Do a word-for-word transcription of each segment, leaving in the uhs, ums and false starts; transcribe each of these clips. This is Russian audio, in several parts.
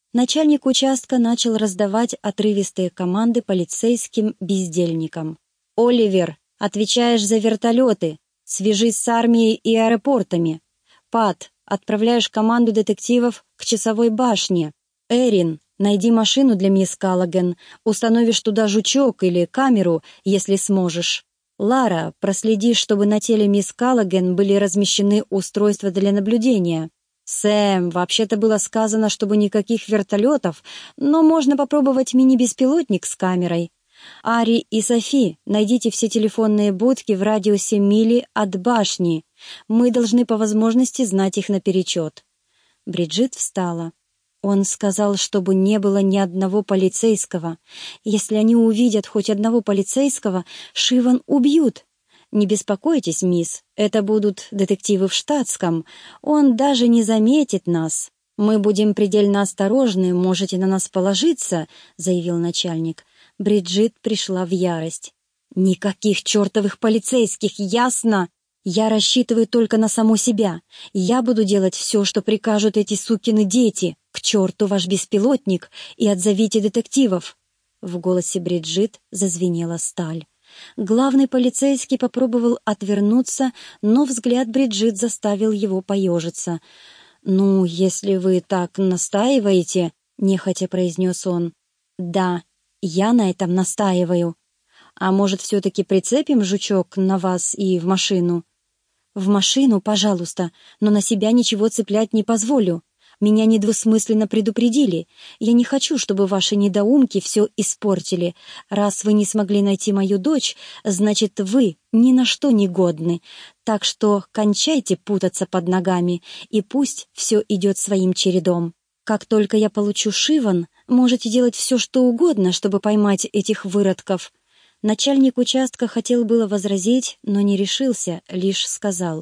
Начальник участка начал раздавать отрывистые команды полицейским бездельникам. «Оливер, отвечаешь за вертолеты. Свяжись с армией и аэропортами. Пат, отправляешь команду детективов к часовой башне. Эрин, найди машину для мисс Каллаген, установишь туда жучок или камеру, если сможешь. Лара, проследи, чтобы на теле мисс Каллаген были размещены устройства для наблюдения. Сэм, вообще-то было сказано, чтобы никаких вертолетов, но можно попробовать мини-беспилотник с камерой. Ари и Софи, найдите все телефонные будки в радиусе мили от башни. Мы должны по возможности знать их наперечет». Бриджит встала. Он сказал, чтобы не было ни одного полицейского. Если они увидят хоть одного полицейского, Шиван убьют. «Не беспокойтесь, мисс, это будут детективы в штатском. Он даже не заметит нас. Мы будем предельно осторожны, можете на нас положиться», — заявил начальник. Бриджит пришла в ярость. «Никаких чертовых полицейских, ясно? Я рассчитываю только на саму себя. Я буду делать все, что прикажут эти сукины дети. К черту ваш беспилотник и отзовите детективов!» В голосе Бриджит зазвенела сталь. Главный полицейский попробовал отвернуться, но взгляд Бриджит заставил его поежиться. «Ну, если вы так настаиваете», — нехотя произнес он. «Да, я на этом настаиваю. А может, все-таки прицепим жучок на вас и в машину?» «В машину, пожалуйста, но на себя ничего цеплять не позволю. Меня недвусмысленно предупредили. Я не хочу, чтобы ваши недоумки все испортили. Раз вы не смогли найти мою дочь, значит, вы ни на что не годны. Так что кончайте путаться под ногами, и пусть все идет своим чередом. Как только я получу Шиван, можете делать все, что угодно, чтобы поймать этих выродков». Начальник участка хотел было возразить, но не решился, лишь сказал: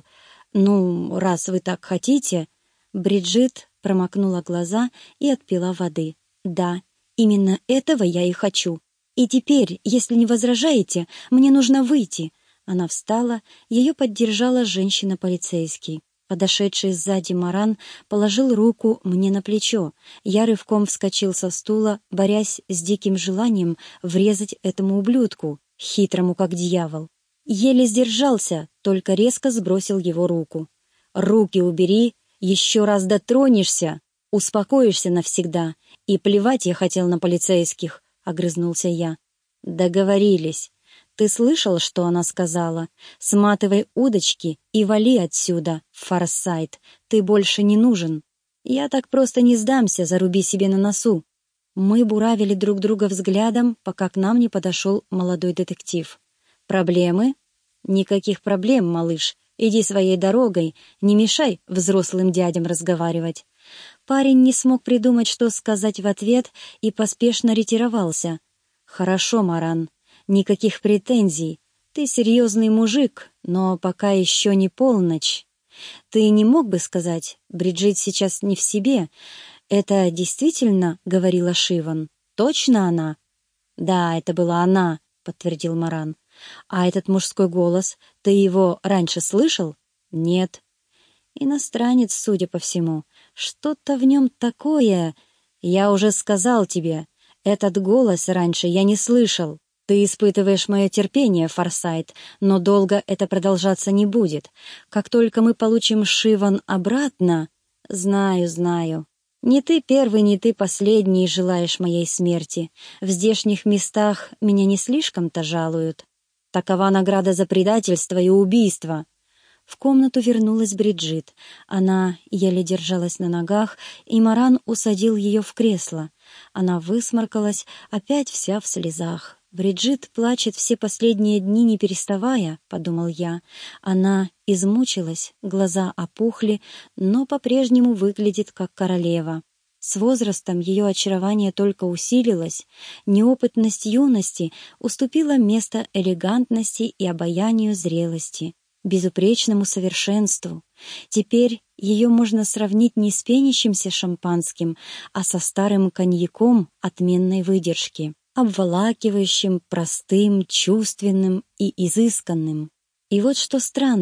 «Ну, раз вы так хотите...» Бриджит промокнула глаза и отпила воды. «Да, именно этого я и хочу. И теперь, если не возражаете, мне нужно выйти». Она встала, ее поддержала женщина-полицейский. Подошедший сзади Маран положил руку мне на плечо. Я рывком вскочил со стула, борясь с диким желанием врезать этому ублюдку, хитрому как дьявол. Еле сдержался, только резко сбросил его руку. «Руки убери, еще раз дотронешься, успокоишься навсегда. И плевать я хотел на полицейских», — огрызнулся я. «Договорились. Ты слышал, что она сказала? Сматывай удочки и вали отсюда, Форсайт. Ты больше не нужен. Я так просто не сдамся, заруби себе на носу». Мы буравили друг друга взглядом, пока к нам не подошел молодой детектив. «Проблемы?» «Никаких проблем, малыш. Иди своей дорогой, не мешай взрослым дядям разговаривать». Парень не смог придумать, что сказать в ответ, и поспешно ретировался. «Хорошо, Маран. Никаких претензий. Ты серьезный мужик, но пока еще не полночь. Ты не мог бы сказать, Бриджит сейчас не в себе? Это действительно говорила Шиван? Точно она?» «Да, это была она», — подтвердил Маран. «А этот мужской голос, ты его раньше слышал?» «Нет». «Иностранец, судя по всему. Что-то в нем такое...» «Я уже сказал тебе, этот голос раньше я не слышал. Ты испытываешь мое терпение, Форсайт, но долго это продолжаться не будет. Как только мы получим Шиван обратно...» «Знаю, знаю. Не ты первый, не ты последний желаешь моей смерти. В здешних местах меня не слишком-то жалуют. Такова награда за предательство и убийство». В комнату вернулась Бриджит. Она еле держалась на ногах, и Маран усадил ее в кресло. Она высморкалась, опять вся в слезах. «Бриджит плачет все последние дни, не переставая», — подумал я. Она измучилась, глаза опухли, но по-прежнему выглядит как королева. С возрастом ее очарование только усилилось, неопытность юности уступила место элегантности и обаянию зрелости, безупречному совершенству. Теперь ее можно сравнить не с пенящимся шампанским, а со старым коньяком отменной выдержки, обволакивающим, простым, чувственным и изысканным. И вот что странно,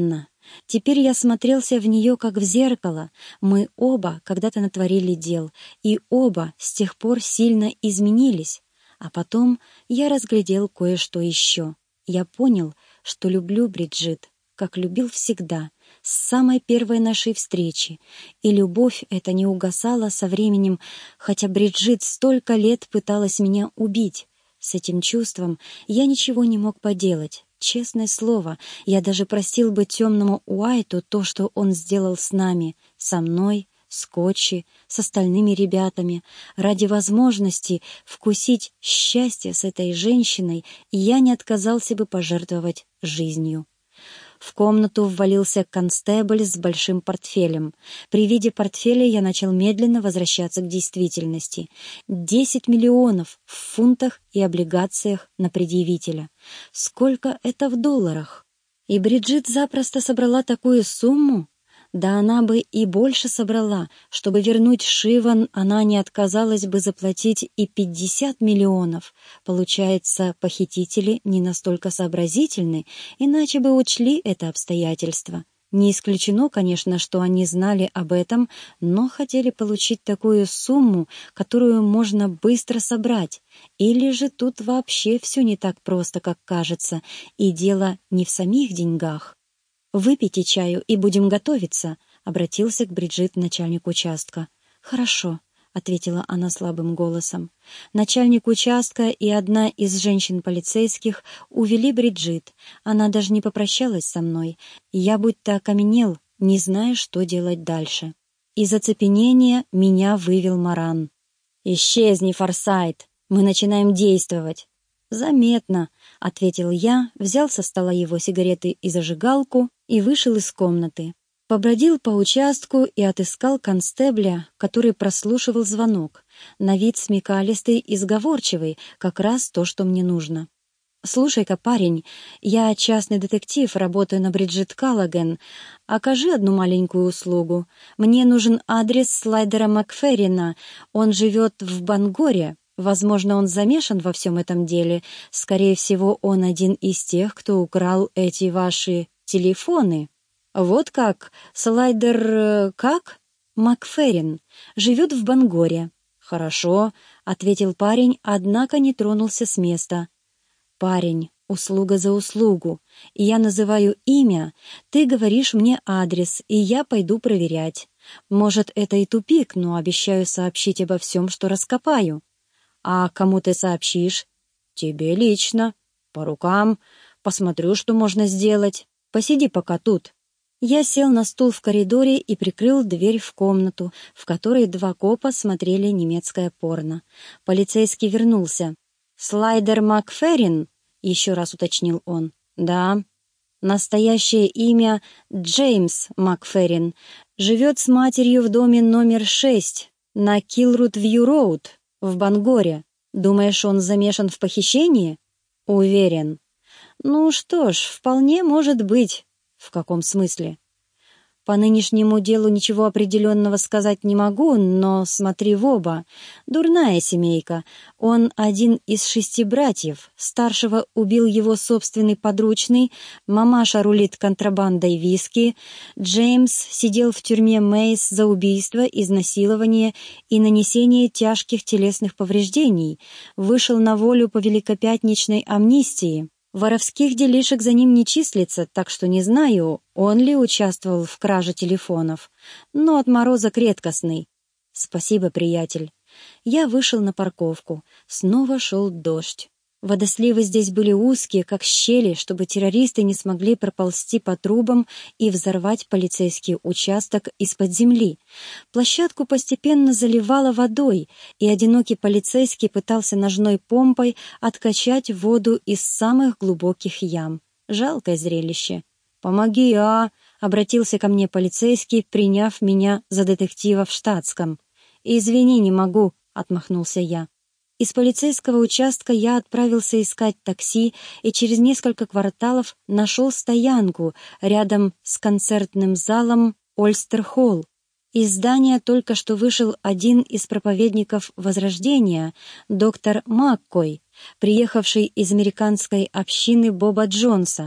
Теперь я смотрелся в нее как в зеркало. Мы оба когда-то натворили дел, и оба с тех пор сильно изменились. А потом я разглядел кое-что еще. Я понял, что люблю Бриджит, как любил всегда, с самой первой нашей встречи. И любовь эта не угасала со временем, хотя Бриджит столько лет пыталась меня убить. С этим чувством я ничего не мог поделать. Честное слово, я даже простил бы темному Уайту то, что он сделал с нами, со мной, с Кочи, с остальными ребятами. Ради возможности вкусить счастье с этой женщиной я не отказался бы пожертвовать жизнью. В комнату ввалился констебль с большим портфелем. При виде портфеля я начал медленно возвращаться к действительности. Десять миллионов в фунтах и облигациях на предъявителя. Сколько это в долларах? И Бриджит запросто собрала такую сумму? Да она бы и больше собрала. Чтобы вернуть Шиван, она не отказалась бы заплатить и пятьдесят миллионов. Получается, похитители не настолько сообразительны, иначе бы учли это обстоятельство. Не исключено, конечно, что они знали об этом, но хотели получить такую сумму, которую можно быстро собрать. Или же тут вообще все не так просто, как кажется, и дело не в самих деньгах. «Выпейте чаю и будем готовиться», — обратился к Бриджит начальник участка. «Хорошо», — ответила она слабым голосом. Начальник участка и одна из женщин-полицейских увели Бриджит. Она даже не попрощалась со мной. Я будто окаменел, не зная, что делать дальше. Из оцепенения меня вывел Маран. «Исчезни, Форсайт! Мы начинаем действовать!» «Заметно», — ответил я, взял со стола его сигареты и зажигалку и вышел из комнаты. Побродил по участку и отыскал констебля, который прослушивал звонок. На вид смекалистый и сговорчивый, как раз то, что мне нужно. «Слушай-ка, парень, я частный детектив, работаю на Бриджит Каллаген. Окажи одну маленькую услугу. Мне нужен адрес Слайдера Макферрина. Он живет в Бангоре. Возможно, он замешан во всем этом деле. Скорее всего, он один из тех, кто украл эти ваши телефоны». «Вот как? Слайдер... как?» «Макферрин. Живет в Бангоре». «Хорошо», — ответил парень, однако не тронулся с места. «Парень, услуга за услугу. Я называю имя, ты говоришь мне адрес, и я пойду проверять. Может, это и тупик, но обещаю сообщить обо всем, что раскопаю». «А кому ты сообщишь?» «Тебе лично. По рукам. Посмотрю, что можно сделать. Посиди пока тут». Я сел на стул в коридоре и прикрыл дверь в комнату, в которой два копа смотрели немецкое порно. Полицейский вернулся. «Слайдер Макферрин?» — еще раз уточнил он. «Да». «Настоящее имя Джеймс Макферрин. Живет с матерью в доме номер шесть на Килрут-Вью-Роуд в Бангоре. Думаешь, он замешан в похищении?» «Уверен». «Ну что ж, вполне может быть». «В каком смысле?» «По нынешнему делу ничего определенного сказать не могу, но смотри в оба. Дурная семейка. Он один из шести братьев. Старшего убил его собственный подручный, мамаша рулит контрабандой виски, Джеймс сидел в тюрьме Мейс за убийство, изнасилование и нанесение тяжких телесных повреждений. Вышел на волю по великопятничной амнистии. Воровских делишек за ним не числится, так что не знаю, он ли участвовал в краже телефонов. Но отморозок редкостный. Спасибо, приятель. Я вышел на парковку. Снова шел дождь. Водосливы здесь были узкие, как щели, чтобы террористы не смогли проползти по трубам и взорвать полицейский участок из-под земли. Площадку постепенно заливало водой, и одинокий полицейский пытался ножной помпой откачать воду из самых глубоких ям. Жалкое зрелище. «Помоги, а!» — обратился ко мне полицейский, приняв меня за детектива в штатском. «Извини, не могу», — отмахнулся я. Из полицейского участка я отправился искать такси и через несколько кварталов нашел стоянку рядом с концертным залом Ольстер-Холл. Из здания только что вышел один из проповедников Возрождения, доктор Маккой, приехавший из американской общины Боба Джонса.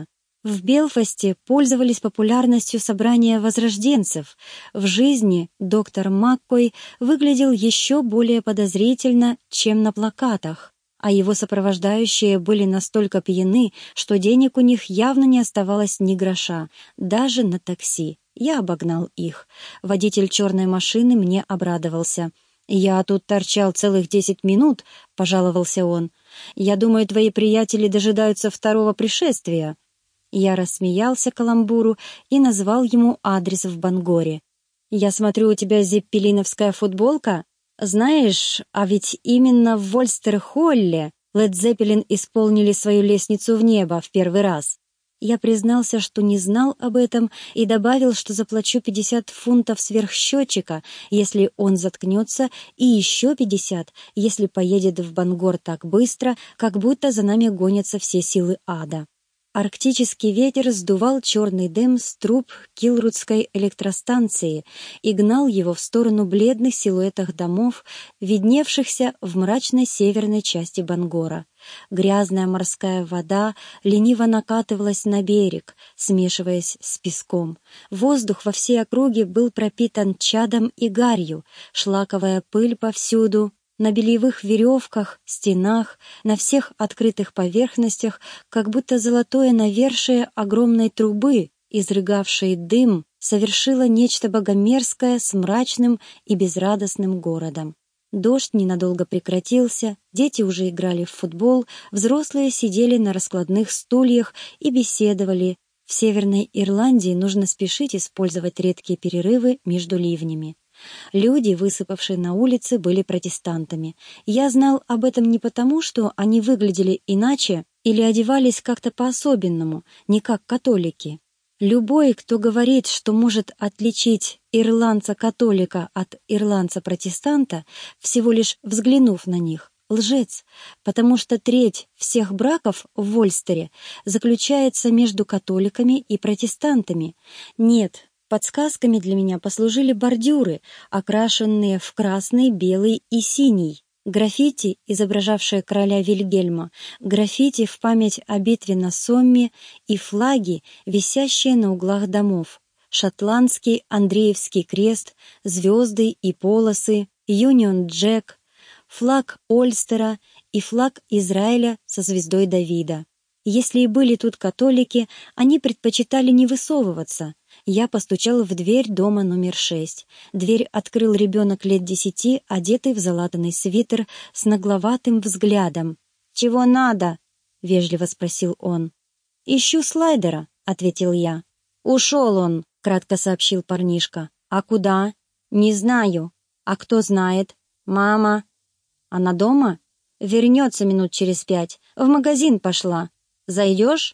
В Белфасте пользовались популярностью собрания возрожденцев. В жизни доктор Маккой выглядел еще более подозрительно, чем на плакатах, а его сопровождающие были настолько пьяны, что денег у них явно не оставалось ни гроша, даже на такси. Я обогнал их. Водитель черной машины мне обрадовался. «Я тут торчал целых десять минут», — пожаловался он. «Я думаю, твои приятели дожидаются второго пришествия». Я рассмеялся каламбуру и назвал ему адрес в Бангоре. «Я смотрю, у тебя зеппелиновская футболка? Знаешь, а ведь именно в Вольстер-Холле Лед Зеппелин исполнили свою лестницу в небо в первый раз». Я признался, что не знал об этом, и добавил, что заплачу пятьдесят фунтов сверхсчетчика, если он заткнется, и еще пятьдесят, если поедет в Бангор так быстро, как будто за нами гонятся все силы ада. Арктический ветер сдувал черный дым с труб Килрудской электростанции и гнал его в сторону бледных силуэтов домов, видневшихся в мрачной северной части Бангора. Грязная морская вода лениво накатывалась на берег, смешиваясь с песком. Воздух во всей округе был пропитан чадом и гарью, шлаковая пыль повсюду. На бельевых веревках, стенах, на всех открытых поверхностях, как будто золотое навершие огромной трубы, изрыгавшей дым, совершило нечто богомерзкое с мрачным и безрадостным городом. Дождь ненадолго прекратился, дети уже играли в футбол, взрослые сидели на раскладных стульях и беседовали. В Северной Ирландии нужно спешить использовать редкие перерывы между ливнями. Люди, высыпавшие на улице, были протестантами. Я знал об этом не потому, что они выглядели иначе или одевались как-то по-особенному, не как католики. Любой, кто говорит, что может отличить ирландца-католика от ирландца-протестанта, всего лишь взглянув на них, лжец, потому что треть всех браков в Вольстере заключается между католиками и протестантами. Нет, подсказками для меня послужили бордюры, окрашенные в красный, белый и синий, граффити, изображавшие короля Вильгельма, граффити в память о битве на Сомме и флаги, висящие на углах домов, шотландский Андреевский крест, звезды и полосы, Юнион Джек, флаг Ольстера и флаг Израиля со звездой Давида. Если и были тут католики, они предпочитали не высовываться. Я постучал в дверь дома номер шесть. Дверь открыл ребенок лет десяти, одетый в залатанный свитер с нагловатым взглядом. «Чего надо?» — вежливо спросил он. «Ищу Слайдера», — ответил я. «Ушел он», — кратко сообщил парнишка. «А куда?» «Не знаю». «А кто знает?» «Мама». «Она дома?» «Вернется минут через пять. В магазин пошла. Зайдешь?»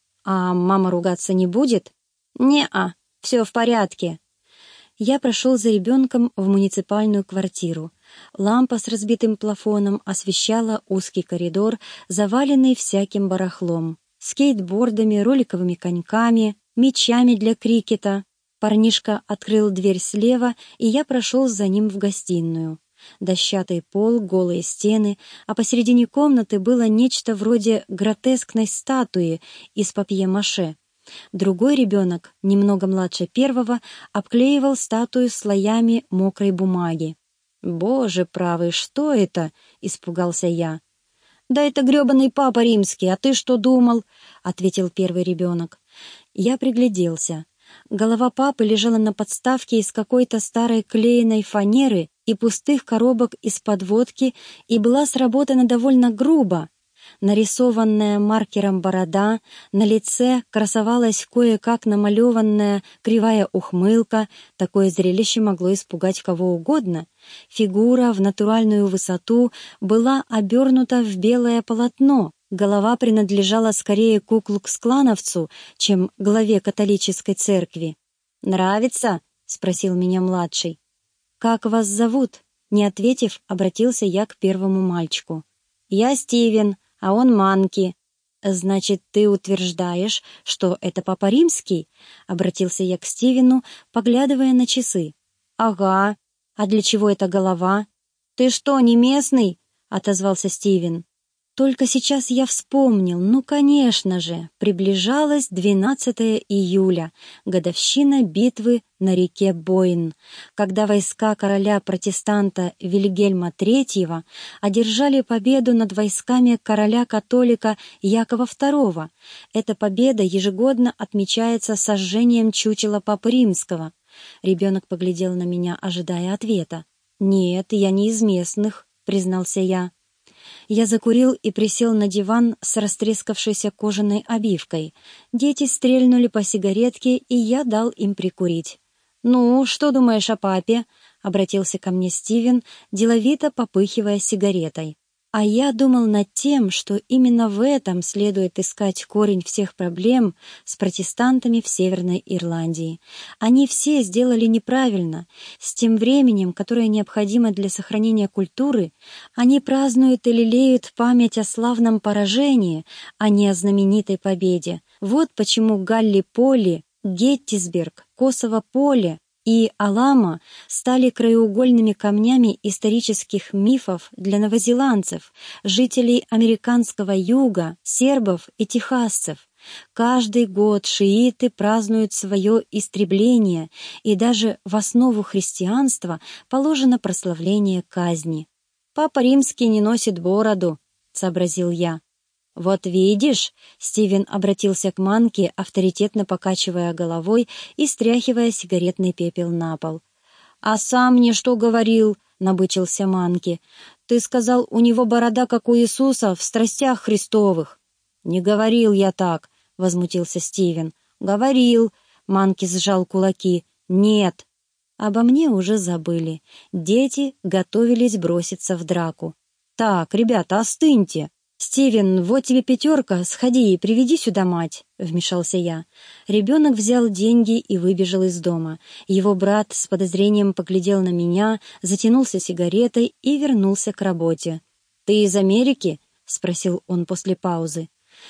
«А мама ругаться не будет?» «Не-а, все в порядке». Я прошел за ребенком в муниципальную квартиру. Лампа с разбитым плафоном освещала узкий коридор, заваленный всяким барахлом. Скейтбордами, роликовыми коньками, мячами для крикета. Парнишка открыл дверь слева, и я прошел за ним в гостиную. Дощатый пол, голые стены, а посередине комнаты было нечто вроде гротескной статуи из папье-маше. Другой ребенок, немного младше первого, обклеивал статую слоями мокрой бумаги. «Боже правый, что это?» — испугался я. «Да это грёбаный папа римский, а ты что думал?» — ответил первый ребенок. Я пригляделся. Голова папы лежала на подставке из какой-то старой клееной фанеры и пустых коробок из-под водки и была сработана довольно грубо. Нарисованная маркером борода, на лице красовалась кое-как намалеванная кривая ухмылка, такое зрелище могло испугать кого угодно. Фигура в натуральную высоту была обернута в белое полотно, голова принадлежала скорее куклукс-клановцу, чем главе католической церкви. «Нравится?» — спросил меня младший. «Как вас зовут?» — не ответив, обратился я к первому мальчику. «Я Стивен, а он Манки». «Значит, ты утверждаешь, что это папа римский?» — обратился я к Стивену, поглядывая на часы. «Ага. А для чего эта голова?» «Ты что, не местный?» — отозвался Стивен. Только сейчас я вспомнил, ну, конечно же, приближалось двенадцатое июля, годовщина битвы на реке Бойн, когда войска короля-протестанта Вильгельма третьего одержали победу над войсками короля-католика Якова второго. Эта победа ежегодно отмечается сожжением чучела Папы Римского. Ребенок поглядел на меня, ожидая ответа. «Нет, я не из местных», — признался я. Я закурил и присел на диван с растрескавшейся кожаной обивкой. Дети стрельнули по сигаретке, и я дал им прикурить. «Ну, что думаешь о папе?» — обратился ко мне Стивен, деловито попыхивая сигаретой. А я думал над тем, что именно в этом следует искать корень всех проблем с протестантами в Северной Ирландии. Они все сделали неправильно. С тем временем, которое необходимо для сохранения культуры, они празднуют и лелеют память о славном поражении, а не о знаменитой победе. Вот почему Галлиполи, Геттисберг, Косово-Поле и Алама стали краеугольными камнями исторических мифов для новозеландцев, жителей американского юга, сербов и техасцев. Каждый год шииты празднуют свое истребление, и даже в основу христианства положено прославление казни. «Папа Римский не носит бороду», — сообразил я. «Вот видишь», — Стивен обратился к Манке, авторитетно покачивая головой и стряхивая сигаретный пепел на пол. «А сам мне что говорил?» — набычился Манки. «Ты сказал, у него борода, как у Иисуса, в страстях Христовых». «Не говорил я так», — возмутился Стивен. «Говорил», — Манки сжал кулаки. «Нет». Обо мне уже забыли. Дети готовились броситься в драку. «Так, ребята, остыньте». «Стивен, вот тебе пятерка, сходи и приведи сюда мать», — вмешался я. Ребенок взял деньги и выбежал из дома. Его брат с подозрением поглядел на меня, затянулся сигаретой и вернулся к работе. «Ты из Америки?» — спросил он после паузы.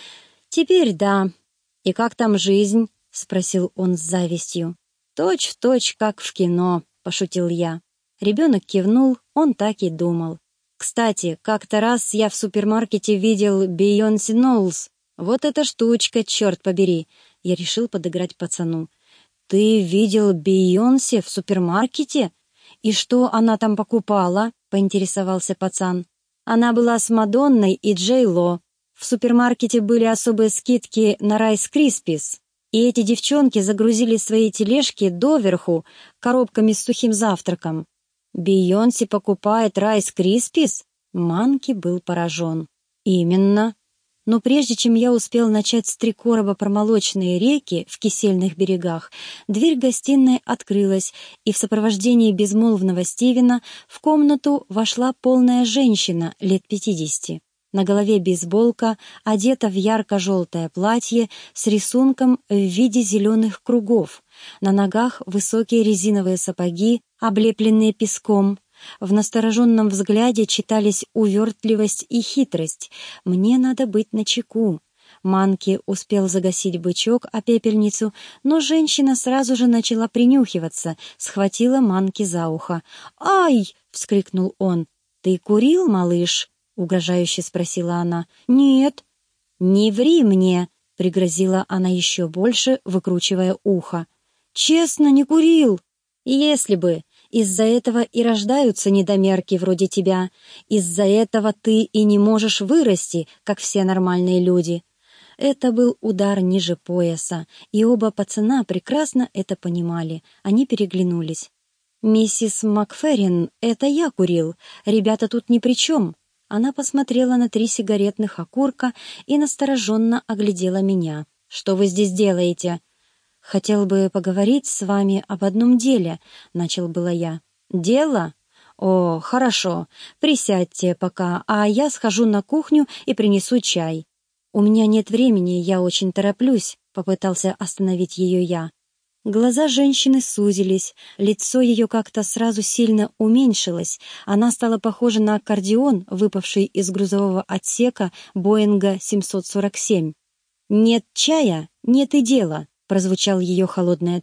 «Теперь да. И как там жизнь?» — спросил он с завистью. «Точь в точь, как в кино», — пошутил я. Ребенок кивнул, он так и думал. «Кстати, как-то раз я в супермаркете видел Бейонсе Ноулс. Вот эта штучка, черт побери!» Я решил подыграть пацану. «Ты видел Бейонсе в супермаркете? И что она там покупала?» — поинтересовался пацан. «Она была с Мадонной и Джей Ло. В супермаркете были особые скидки на Райс Криспис. И эти девчонки загрузили свои тележки доверху коробками с сухим завтраком. «Бейонсе покупает Райс Криспис?» Манки был поражен. «Именно. Но прежде чем я успел начать с три короба про молочные реки в кисельных берегах, дверь гостиной открылась, и в сопровождении безмолвного Стивена в комнату вошла полная женщина лет пятидесяти. На голове бейсболка, одета в ярко-желтое платье с рисунком в виде зеленых кругов. На ногах высокие резиновые сапоги, облепленные песком. В настороженном взгляде читались увертливость и хитрость. «Мне надо быть начеку». Манки успел загасить бычок о пепельницу, но женщина сразу же начала принюхиваться, схватила Манки за ухо. «Ай!» — вскрикнул он. «Ты курил, малыш?» — угрожающе спросила она. «Нет». «Не ври мне!» — пригрозила она еще больше, выкручивая ухо. «Честно, не курил!» «Если бы! Из-за этого и рождаются недомерки вроде тебя. Из-за этого ты и не можешь вырасти, как все нормальные люди». Это был удар ниже пояса, и оба пацана прекрасно это понимали. Они переглянулись. «Миссис Макферрин, это я курил. Ребята тут ни при чем». Она посмотрела на три сигаретных окурка и настороженно оглядела меня. «Что вы здесь делаете?» «Хотел бы поговорить с вами об одном деле», — начал было я. «Дело? О, хорошо. Присядьте пока, а я схожу на кухню и принесу чай». «У меня нет времени, я очень тороплюсь», — попытался остановить ее я. Глаза женщины сузились, лицо ее как-то сразу сильно уменьшилось, она стала похожа на аккордеон, выпавший из грузового отсека Боинга семьсот сорок семь. «Нет чая, нет и дела», — прозвучал ее холодный ответ.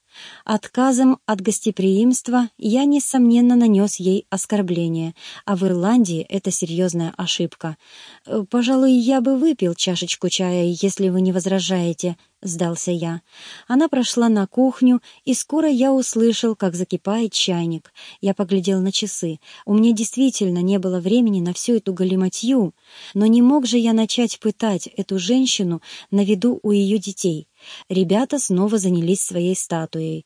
Отказом от гостеприимства я, несомненно, нанес ей оскорбление, а в Ирландии это серьезная ошибка. «Э, «Пожалуй, я бы выпил чашечку чая, если вы не возражаете», — сдался я. Она прошла на кухню, и скоро я услышал, как закипает чайник. Я поглядел на часы. У меня действительно не было времени на всю эту галиматью, но не мог же я начать пытать эту женщину на виду у ее детей. Ребята снова занялись своей статуей.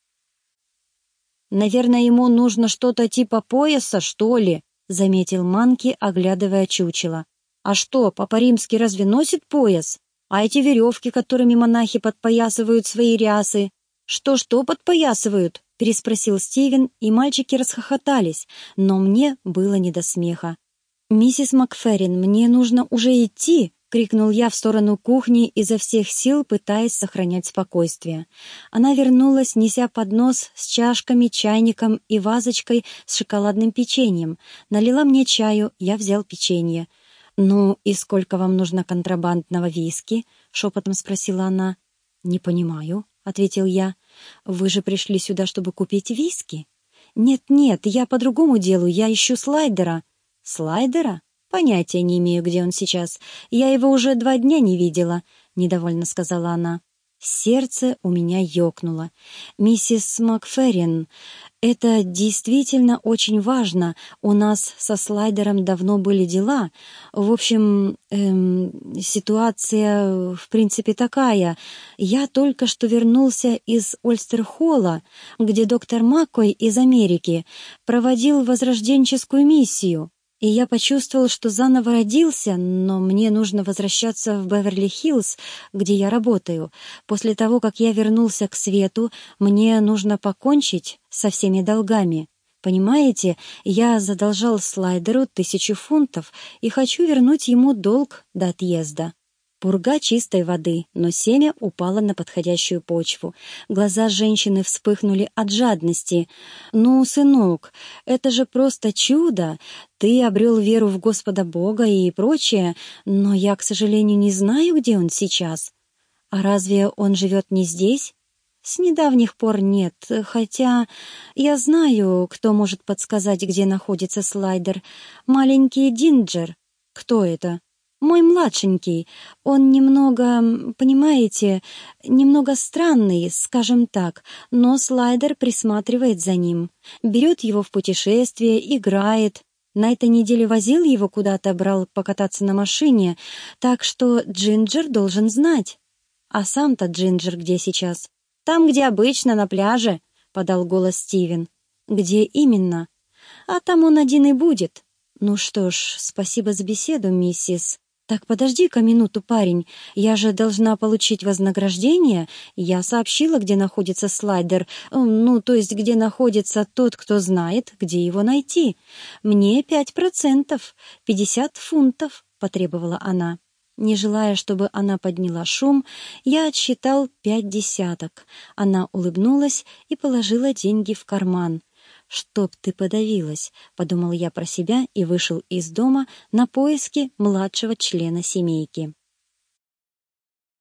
«Наверное, ему нужно что-то типа пояса, что ли?» — заметил Манки, оглядывая чучело. «А что, папа Римский разве носит пояс? А эти веревки, которыми монахи подпоясывают свои рясы? Что-что подпоясывают?» — переспросил Стивен, и мальчики расхохотались, но мне было не до смеха. «Миссис Макферрин, мне нужно уже идти!» — крикнул я в сторону кухни, изо всех сил пытаясь сохранять спокойствие. Она вернулась, неся поднос с чашками, чайником и вазочкой с шоколадным печеньем. Налила мне чаю, я взял печенье. «Ну и сколько вам нужно контрабандного виски?» — шепотом спросила она. «Не понимаю», — ответил я. «Вы же пришли сюда, чтобы купить виски?» «Нет-нет, я по другому делу, я ищу Слайдера». «Слайдера? Понятия не имею, где он сейчас. Я его уже два дня не видела», — недовольно сказала она. Сердце у меня ёкнуло. «Миссис Макферрин, это действительно очень важно. У нас со Слайдером давно были дела. В общем, эм, ситуация в принципе такая. Я только что вернулся из Ольстер-Холла, где доктор Маккой из Америки проводил возрожденческую миссию. И я почувствовал, что заново родился, но мне нужно возвращаться в Беверли-Хиллз, где я работаю. После того, как я вернулся к свету, мне нужно покончить со всеми долгами. Понимаете, я задолжал Слайдеру тысячу фунтов и хочу вернуть ему долг до отъезда». Пурга чистой воды, но семя упало на подходящую почву. Глаза женщины вспыхнули от жадности. «Ну, сынок, это же просто чудо! Ты обрел веру в Господа Бога и прочее, но я, к сожалению, не знаю, где он сейчас. А разве он живет не здесь?» «С недавних пор нет, хотя я знаю, кто может подсказать, где находится Слайдер. Маленький Динджер». «Кто это?» «Мой младшенький. Он немного, понимаете, немного странный, скажем так, но Слайдер присматривает за ним, берет его в путешествие, играет. На этой неделе возил его куда-то, брал покататься на машине, так что Джинджер должен знать». «А сам-то Джинджер где сейчас?» «Там, где обычно, на пляже», — подал голос Стивен. «Где именно?» «А там он один и будет». «Ну что ж, спасибо за беседу, миссис». «Так подожди-ка минуту, парень, я же должна получить вознаграждение. Я сообщила, где находится Слайдер, ну, то есть где находится тот, кто знает, где его найти. Мне пять процентов, пятьдесят фунтов», — потребовала она. Не желая, чтобы она подняла шум, я отсчитал пять десяток. Она улыбнулась и положила деньги в карман. «Чтоб ты подавилась», — подумал я про себя и вышел из дома на поиски младшего члена семейки.